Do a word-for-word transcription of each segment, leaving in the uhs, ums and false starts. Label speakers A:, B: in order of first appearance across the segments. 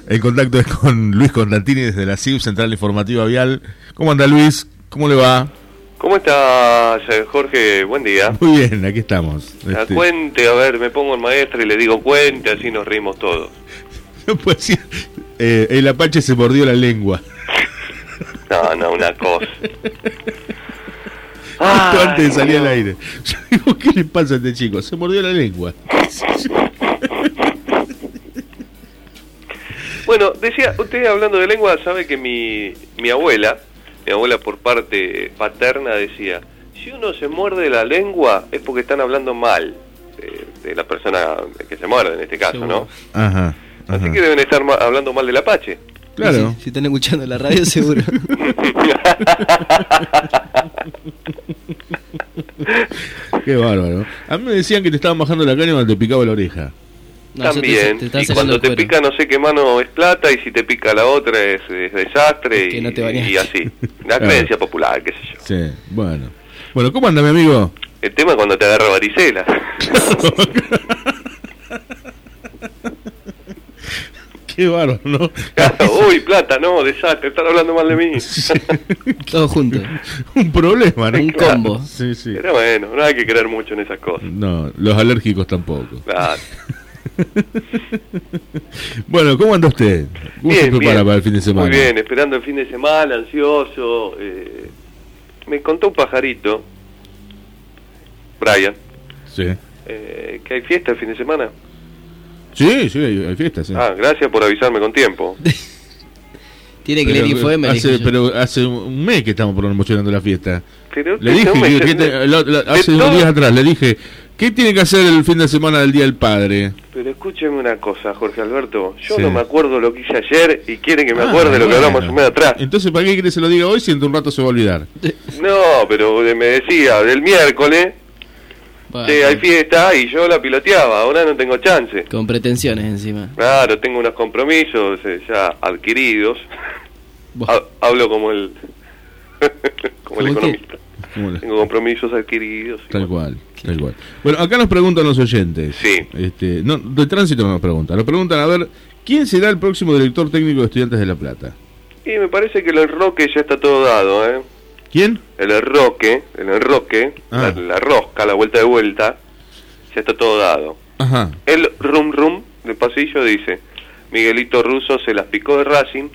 A: El contacto es con Luis Constantini desde la C I V, Central Informativa Vial. ¿Cómo anda, Luis? ¿Cómo le va?
B: ¿Cómo estás, Jorge? Buen día.
A: Muy bien, aquí estamos.
B: A
A: Este...
B: cuente, a ver, me pongo el maestro y le digo cuente, así nos reímos todos.
A: No puedo decir, eh, el Apache se mordió la lengua.
B: No, no, una cosa.
A: Justo antes de salir al aire. Yo digo, ¿qué le pasa a este chico? Se mordió la lengua.
B: Bueno, decía, usted hablando de lengua, sabe que mi, mi abuela, mi abuela por parte paterna decía, si uno se muerde la lengua es porque están hablando mal de, de la persona que se muerde en este caso, seguro. ¿No?
A: Ajá, ajá.
B: Así que deben estar ma- hablando mal del Apache.
A: Claro.
C: Si, si están escuchando la radio, seguro.
A: Qué bárbaro. A mí me decían que te estaban bajando la caña cuando te picaba la oreja.
B: No, también, te, te y cuando te pica no sé qué mano es plata y si te pica la otra es, es desastre y, no y así. La creencia popular, qué sé yo.
A: Sí, bueno. Bueno, ¿cómo anda, mi amigo?
B: El tema es cuando te agarra varicela.
A: Qué bárbaro, ¿no?
B: Uy, plata, no, desastre, están hablando mal de mí.
A: Sí.
C: Todo junto.
A: Un problema, ¿no?
C: Un
B: claro.
C: combo.
A: Sí, sí.
B: Pero bueno, no hay que creer mucho en esas cosas.
A: No, los alérgicos tampoco.
B: Claro.
A: Bueno, ¿cómo anda usted? ¿Cómo
B: bien,
A: se prepara
B: bien.
A: para el fin de semana?
B: Muy bien, esperando el fin de semana, ansioso. Eh, me contó un pajarito, Brian,
A: Sí.
B: eh, que hay fiesta el fin de semana.
A: Sí, sí, hay, hay fiestas. Sí.
B: Ah, gracias por avisarme con tiempo.
C: Tiene que leer informe.
A: Hace, pero hace un mes que estamos promocionando la fiesta.
B: Pero
A: le dije, que, que te, lo, lo, hace unos días atrás, le dije, ¿qué tiene que hacer el fin de semana del Día del Padre?
B: Pero escúcheme una cosa, Jorge Alberto. Yo
A: sí.
B: no me acuerdo lo que hice ayer y quieren que me
A: ah,
B: acuerde de lo
A: bueno.
B: que hablamos un mes atrás.
A: Entonces, ¿para qué quiere que se lo diga hoy si en un rato se va a olvidar?
B: No, pero me decía, del miércoles, bueno, que hay fiesta y yo la piloteaba. Ahora no tengo chance.
C: Con pretensiones encima.
B: Claro, tengo unos compromisos eh, ya adquiridos. Ha, hablo como el como el economista. Tengo compromisos adquiridos.
A: Tal bueno. cual, tal cual. Bueno, acá nos preguntan los oyentes.
B: Sí.
A: Este, no, de tránsito no nos preguntan. Nos preguntan, a ver, ¿quién será el próximo director técnico de Estudiantes de La Plata?
B: Y me parece que el enroque ya está todo dado, ¿eh?
A: ¿Quién?
B: El enroque, el enroque, ah. la, la rosca, la vuelta de vuelta, ya está todo dado.
A: Ajá.
B: El rum rum del pasillo dice, Miguelito Russo se las picó de Racing,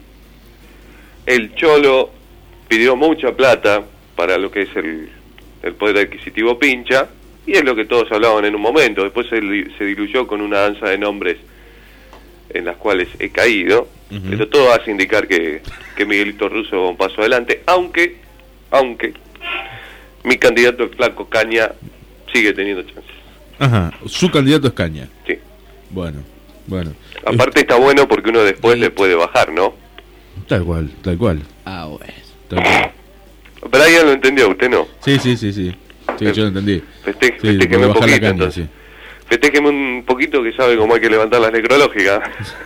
B: el Cholo pidió mucha plata para lo que es el, el poder adquisitivo pincha, y es lo que todos hablaban en un momento. Después se, se diluyó con una danza de nombres en las cuales he caído, uh-huh. Pero todo hace indicar que, que Miguelito Russo va un paso adelante, aunque, aunque mi candidato el Flaco Caña sigue teniendo chances.
A: Ajá, su candidato es Caña.
B: Sí.
A: Bueno, bueno.
B: Aparte está bueno porque uno después sí. le puede bajar, ¿no?
A: Tal cual, tal cual.
C: Ah, bueno.
A: Tal cual.
B: Brian lo entendió, ¿usted no?
A: Sí, sí, sí, sí. Sí, yo lo entendí.
B: Feste,
A: sí,
B: festéjeme un poquito,
A: caña,
B: entonces.
A: Sí.
B: Festéjeme un poquito que sabe cómo hay que levantar las necrológicas.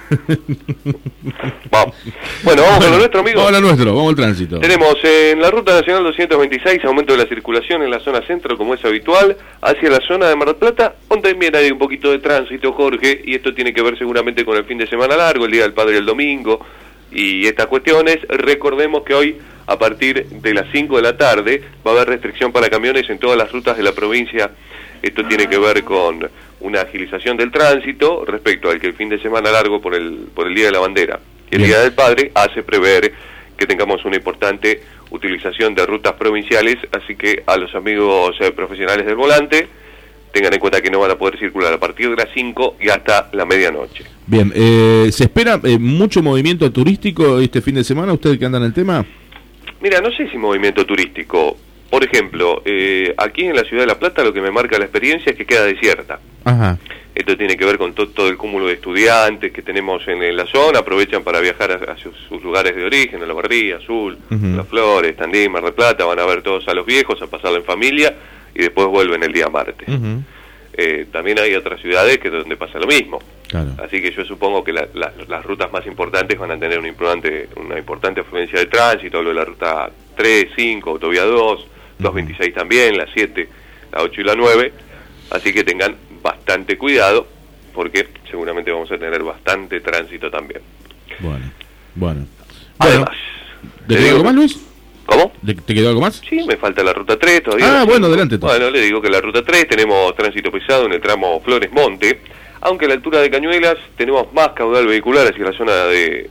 B: Vamos. Bueno, vamos bueno, con lo nuestro, amigo.
A: Vamos a lo nuestro, vamos al tránsito.
B: Tenemos eh, en la Ruta Nacional doscientos veintiséis aumento de la circulación en la zona centro, como es habitual, hacia la zona de Mar del Plata, donde también hay un poquito de tránsito, Jorge, y esto tiene que ver seguramente con el fin de semana largo, el Día del Padre y el domingo, y estas cuestiones. Recordemos que hoy, a partir de las cinco de la tarde, va a haber restricción para camiones en todas las rutas de la provincia. Esto tiene que ver con una agilización del tránsito respecto al que el fin de semana largo por el por el Día de la Bandera y el Bien. Día del Padre hace prever que tengamos una importante utilización de rutas provinciales, así que a los amigos eh, profesionales del volante tengan en cuenta que no van a poder circular a partir de las cinco y hasta la medianoche.
A: Bien, eh, ¿se espera eh, mucho movimiento turístico este fin de semana? ¿Ustedes que andan en el tema?
B: Mira, no sé si movimiento turístico. Por ejemplo, eh, aquí en la ciudad de La Plata lo que me marca la experiencia es que queda desierta.
A: Ajá.
B: Esto tiene que ver con to todo el cúmulo de estudiantes que tenemos en, en la zona, aprovechan para viajar a, a sus, sus lugares de origen, a La Barría, Azul, uh-huh. Las Flores, Tandil, Mar del Plata, van a ver todos a los viejos, a pasarla en familia y después vuelven el día martes. Uh-huh. eh, también hay otras ciudades que donde pasa lo mismo.
A: Claro.
B: Así que yo supongo que la, la, las rutas más importantes van a tener una importante, una importante afluencia de tránsito. Hablo de la ruta tres, cinco, autovía dos, uh-huh. doscientos veintiséis también, la siete, la ocho y la nueve. Así que tengan bastante cuidado porque seguramente vamos a tener bastante tránsito también.
A: Bueno, bueno.
B: Además,
A: ¿Te
B: le
A: quedó
B: digo
A: algo
B: que-
A: más, Luis?
B: ¿Cómo?
A: ¿Te te quedó algo más?
B: Sí, me falta la ruta tres todavía.
A: Ah, bueno, adelante, entonces.
B: Bueno, le digo que la ruta tres tenemos tránsito pesado en el tramo Flores-Monte, aunque a la altura de Cañuelas tenemos más caudal vehicular hacia la zona de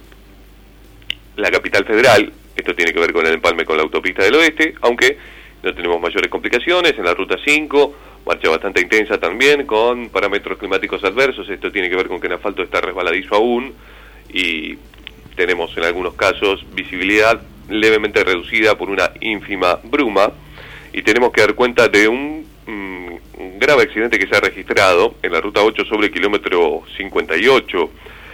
B: la capital federal. Esto tiene que ver con el empalme con la autopista del oeste, aunque no tenemos mayores complicaciones. En la ruta cinco, marcha bastante intensa también, con parámetros climáticos adversos. Esto tiene que ver con que el asfalto está resbaladizo aún y tenemos en algunos casos visibilidad levemente reducida por una ínfima bruma, y tenemos que dar cuenta de un, mm, un grave accidente que se ha registrado en la ruta ocho sobre el kilómetro cincuenta y ocho.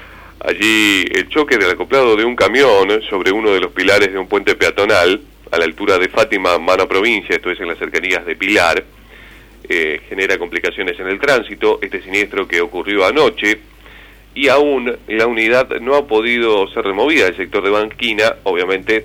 B: Allí el choque del acoplado de un camión sobre uno de los pilares de un puente peatonal a la altura de Fátima, Mano Provincia, esto es en las cercanías de Pilar, eh, genera complicaciones en el tránsito. Este siniestro que ocurrió anoche, y aún la unidad no ha podido ser removida del sector de Banquina. Obviamente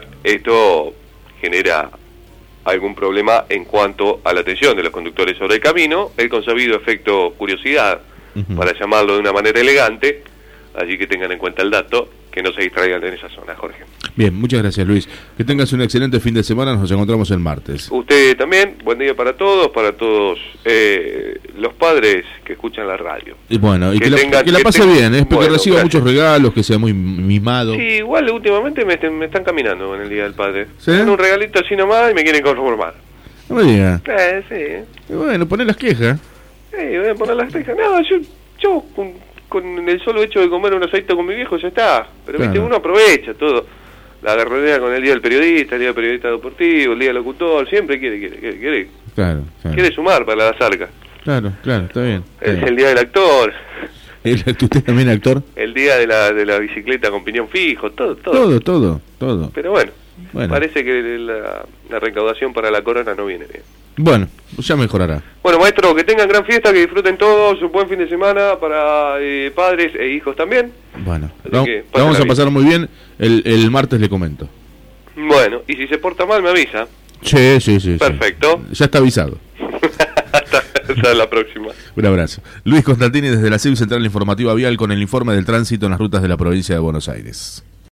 B: esto genera algún problema en cuanto a la atención de los conductores sobre el camino, el consabido efecto curiosidad,
A: Ujú.
B: para llamarlo de una manera elegante, así que tengan en cuenta el dato, que no se distraigan en esa zona, Jorge.
A: Bien, muchas gracias, Luis. Que tengas un excelente fin de semana, nos encontramos el martes.
B: Usted también, buen día para todos, para todos eh, los padres que escuchan la radio.
A: Y bueno, y
B: Que
A: que, la,
B: tengan-
A: que la
B: que
A: pase
B: tengan-
A: bien, ¿eh? Porque
B: bueno,
A: reciba
B: gracias.
A: muchos regalos, que sea muy mimado.
B: Sí, igual últimamente me, me están caminando en el Día del Padre.
A: ¿Sí?
B: Me dan un regalito así nomás y me quieren conformar.
A: No me diga.
B: Eh, sí.
A: Y bueno, poné las quejas.
B: Sí, voy a poner las tejas. No, yo, yo con, con el solo hecho de comer un asadito con mi viejo ya está. Pero
A: Claro.
B: viste, uno aprovecha todo. La agarradera con el Día del Periodista, el Día del Periodista Deportivo, el Día del Locutor, siempre quiere, quiere, quiere, quiere,
A: Claro, claro.
B: quiere sumar para la zarca.
A: Claro, claro, está bien. está
B: Es
A: bien.
B: el Día del Actor,
A: El- ¿Usted también actor?
B: el Día de la, de la bicicleta con piñón fijo, todo, todo.
A: Todo, todo, todo.
B: Pero bueno,
A: Bueno.
B: parece que la, la recaudación para la corona no viene bien.
A: Bueno, ya mejorará.
B: Bueno, maestro, que tengan gran fiesta, que disfruten todos, un buen fin de semana para eh, padres e hijos también.
A: Bueno,
B: Así
A: la,
B: que
A: la
B: pásenla
A: vamos a
B: bien.
A: pasar muy bien. El, el martes le comento.
B: Bueno, y si se porta mal me avisa.
A: Sí, sí, sí. sí.
B: Perfecto.
A: Ya está avisado.
B: hasta, hasta la próxima.
A: Un abrazo. Luis Constantini desde la C I B Central Informativa Vial con el informe del tránsito en las rutas de la provincia de Buenos Aires.